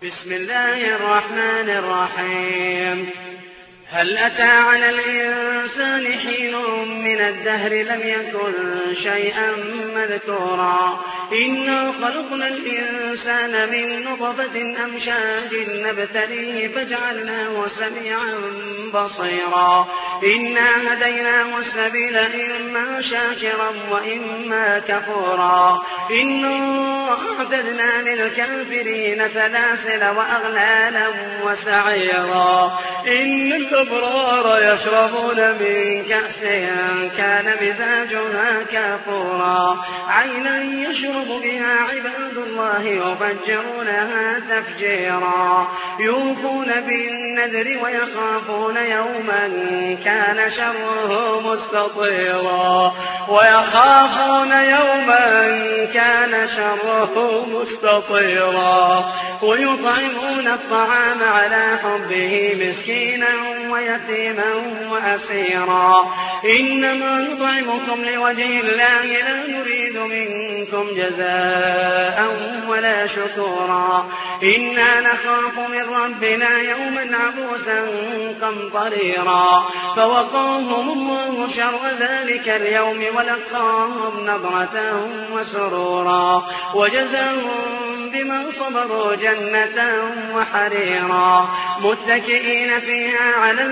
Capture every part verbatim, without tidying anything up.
بسم الله الرحمن الرحيم. هل أتى على الإنسان حين من الدهر لم يكن شيئا مذكورا إنا خلقنا الإنسان من نطفة أمشاج نبتليه فجعلناه سميعا بصيرا إنا هديناه السبيل إما شاكرا وإما كفورا إنا أعتدنا للكافرين سلاسل وأغلالا وسعيرا إن الأبرار يشربون من كأس كان مزاجها كافورا عينا يشرب بها عباد الله يفجرونها تفجيرا يوفون بالنذر ويخافون يوما كان شره مستطيرا ويخافون يوما كان شره مستطيرا ويطعمون الطعام على حبه مسكينا ويتيما وأسيرا إنما نطعمكم لوجه الله لا نريد منكم جزاء ولا شكورا إنا نخاف من ربنا يوما عبوسا قمطريرا فوقاهم الله شر ذلك اليوم ولقاهم نضرة وسرورا وجزاهم بما صبروا جنة وحريرا متكئين فيها على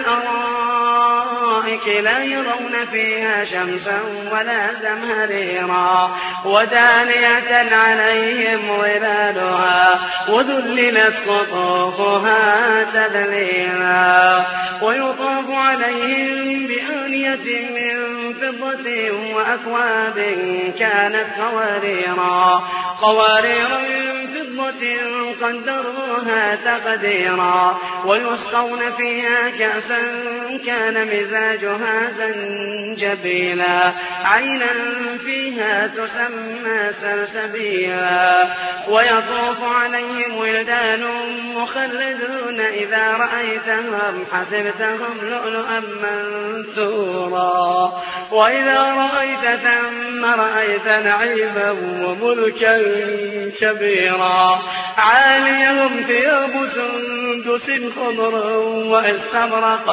الأرائك لا يرون فيها شمسا ولا زمهريرا ودانية عليهم ظلالها وذللت قطوفها تذليلا ويطاف عليهم بآنية من فضة وأكواب كانت قواريرا قوارير من فضة قدروها تقديرا ويسقون فيها كأسا كان مزاجها زنجبيلا عينا فيها تسمى سلسبيلا ويطوف عليهم ولدان مخلدون إذا رأيتهم حسبتهم لؤلؤا منثورا وإذا رأيت ثم رأيت نعيما وملكا كبيرا عاليهم ثياب سندس خضر واستبرق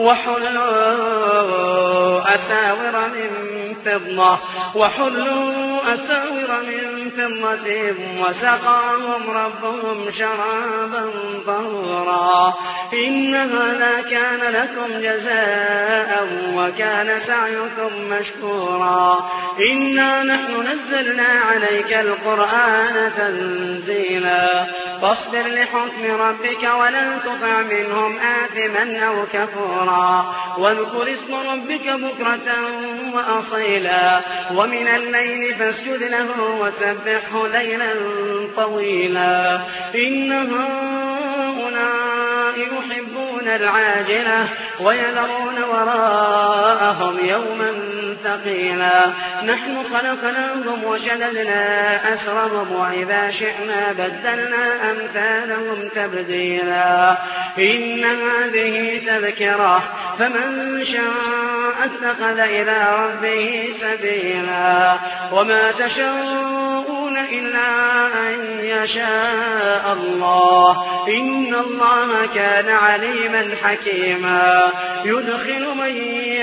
وحلوا أساور من فضة وحلوا أساور من فضة وسقاهم ربهم شرابا طهورا إن هذا كان لكم جزاء وكان سعيكم مشكورا إنا نحن نزلنا عليك القرآن تنزيلا فاصبر لحكم ربك ولا تطع منهم آثما أو كفورا واذكر اسم ربك بكرة وأصيلا ومن الليل فاسجد له وسبحه ليلا طويلا إن هؤلاء يحبون العاجلة ويذرون وراءهم يوما ثقيلا نحن خلقناهم وشددنا أسرهم وإذا شئنا بدلنا أمثالهم تبديلا إن هذه تذكرة فمن شاء اتخذ إلى ربه سبيلا وما تشاءون إلا أن يشاء الله إن الله كان عليما حكيما يدخل من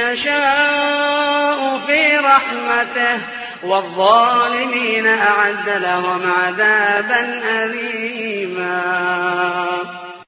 يشاء في رحمته والظالمين أعد لهم عذابا أليما.